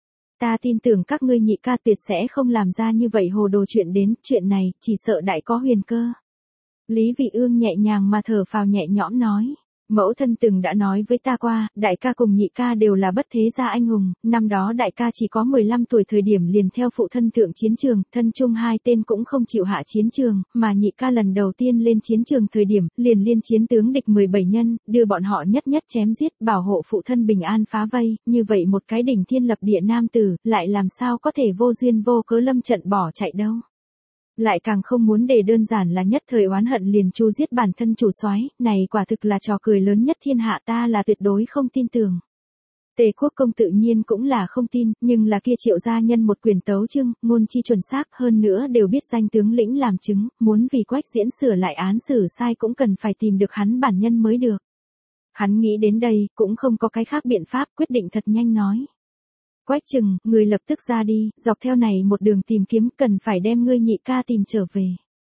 Ta tin tưởng các ngươi nhị ca tuyệt sẽ không làm ra như vậy hồ đồ chuyện đến, chuyện này, chỉ sợ đại có huyền cơ. Lý Vị Ương nhẹ nhàng mà thở phào nhẹ nhõm nói. Mẫu thân từng đã nói với ta qua, đại ca cùng nhị ca đều là bất thế gia anh hùng, năm đó đại ca chỉ có mười lăm tuổi thời điểm liền theo phụ thân thượng chiến trường, thân chung hai tên cũng không chịu hạ chiến trường, mà nhị ca lần đầu tiên lên chiến trường thời điểm, liền liên chiến tướng địch mười bảy nhân, đưa bọn họ nhất nhất chém giết, bảo hộ phụ thân bình an phá vây, như vậy một cái đỉnh thiên lập địa nam tử, lại làm sao có thể vô duyên vô cớ lâm trận bỏ chạy đâu. Lại càng không muốn để đơn giản là nhất thời oán hận liền chu giết bản thân chủ soái, này quả thực là trò cười lớn nhất thiên hạ, ta là tuyệt đối không tin tưởng. Tề Quốc Công tự nhiên cũng là không tin, nhưng là kia Triệu gia nhân một quyền tấu chương, ngôn chi chuẩn xác, hơn nữa đều biết danh tướng lĩnh làm chứng, muốn vì Quách Diễn sửa lại án xử sai cũng cần phải tìm được hắn bản nhân mới được. Hắn nghĩ đến đây, cũng không có cái khác biện pháp, quyết định thật nhanh nói. Quách Trừng, người lập tức ra đi, dọc theo này một đường tìm kiếm, cần phải đem ngươi nhị ca tìm trở về.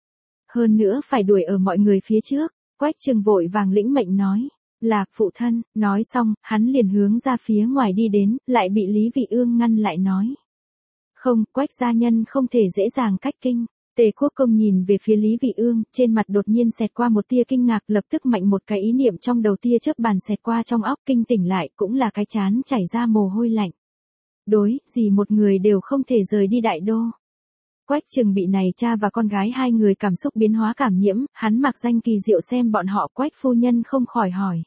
Hơn nữa phải đuổi ở mọi người phía trước. Quách Trừng vội vàng lĩnh mệnh nói. Là, phụ thân, nói xong, hắn liền hướng ra phía ngoài đi đến, lại bị Lý Vị Ương ngăn lại nói. Không, Quách gia nhân không thể dễ dàng cách kinh. Tề Quốc Công nhìn về phía Lý Vị Ương, trên mặt đột nhiên xẹt qua một tia kinh ngạc, lập tức mạnh một cái ý niệm trong đầu, tia chớp bàn xẹt qua trong óc, kinh tỉnh lại, cũng là cái chán chảy ra mồ hôi lạnh. Đối, gì một người đều không thể rời đi đại đô. Quách Trừng bị này cha và con gái hai người cảm xúc biến hóa cảm nhiễm, hắn mặc danh kỳ diệu xem bọn họ. Quách phu nhân không khỏi hỏi.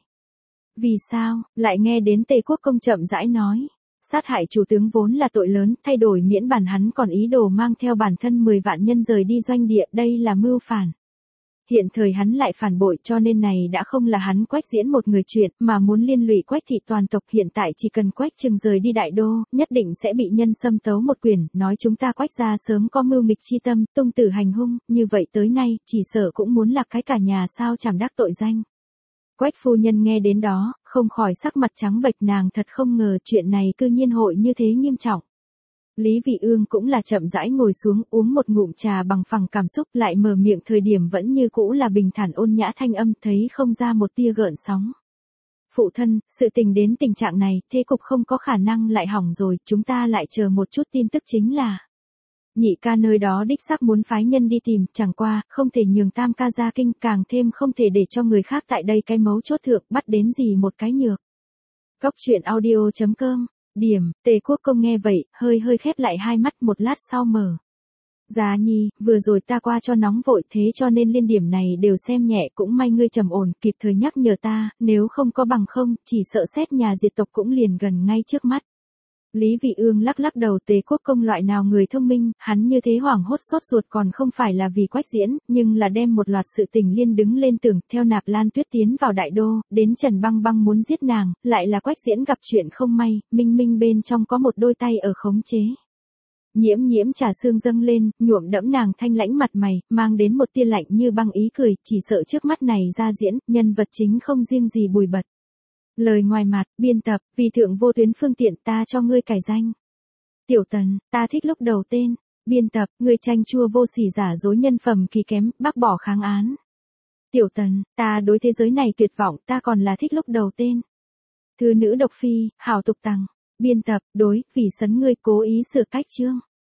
Vì sao, lại nghe đến Tề Quốc Công chậm rãi nói. Sát hại chủ tướng vốn là tội lớn, thay đổi miễn bản hắn còn ý đồ mang theo bản thân mười vạn nhân rời đi doanh địa, đây là mưu phản. Hiện thời hắn lại phản bội, cho nên này đã không là hắn Quách Diễn một người chuyện, mà muốn liên lụy Quách thị toàn tộc. Hiện tại chỉ cần Quách Trừng rời đi đại đô, nhất định sẽ bị nhân xâm tấu một quyền, nói chúng ta Quách gia sớm có mưu nghịch chi tâm, tung tử hành hung, như vậy tới nay, chỉ sợ cũng muốn lạc cái cả nhà sao chảm đắc tội danh. Quách phu nhân nghe đến đó, không khỏi sắc mặt trắng bệch, nàng thật không ngờ chuyện này cư nhiên hội như thế nghiêm trọng. Lý Vị Ương cũng là chậm rãi ngồi xuống, uống một ngụm trà bằng phẳng cảm xúc, lại mở miệng thời điểm vẫn như cũ là bình thản ôn nhã thanh âm, thấy không ra một tia gợn sóng. Phụ thân, sự tình đến tình trạng này, thế cục không có khả năng lại hỏng rồi, chúng ta lại chờ một chút tin tức chính là. Nhị ca nơi đó đích xác muốn phái nhân đi tìm, chẳng qua, không thể nhường tam ca ra kinh, càng thêm không thể để cho người khác tại đây cái mấu chốt thượng bắt đến gì một cái nhược. Cốc truyện audio chấm com. Điểm, Tề Quốc Công nghe vậy, hơi hơi khép lại hai mắt, một lát sau mở. Giá nhi, vừa rồi ta qua cho nóng vội, thế cho nên liên điểm này đều xem nhẹ, cũng may ngươi trầm ổn, kịp thời nhắc nhở ta, nếu không có bằng không, chỉ sợ xét nhà diệt tộc cũng liền gần ngay trước mắt. Lý Vị Ương lắc lắc đầu, Tề Quốc Công loại nào người thông minh, hắn như thế hoảng hốt sốt ruột còn không phải là vì Quách Diễn, nhưng là đem một loạt sự tình liên đứng lên tưởng, theo Nạp Lan Tuyết tiến vào đại đô, đến Trần Băng Băng muốn giết nàng, lại là Quách Diễn gặp chuyện không may, minh minh bên trong có một đôi tay ở khống chế. Nhiễm nhiễm trà xương dâng lên, nhuộm đẫm nàng thanh lãnh mặt mày, mang đến một tia lạnh như băng ý cười, chỉ sợ trước mắt này ra diễn, nhân vật chính không riêng gì Bùi Bật. Lời ngoài mặt, biên tập, vì thượng vô tuyến phương tiện ta cho ngươi cải danh. Tiểu Tần, ta thích lúc đầu tên. Biên tập, ngươi tranh chua vô sỉ giả dối nhân phẩm kỳ kém, bác bỏ kháng án. Tiểu Tần, ta đối thế giới này tuyệt vọng, ta còn là thích lúc đầu tên. Thư nữ độc phi, hảo tục tằng. Biên tập, đối, vì sấn ngươi cố ý sửa cách chương.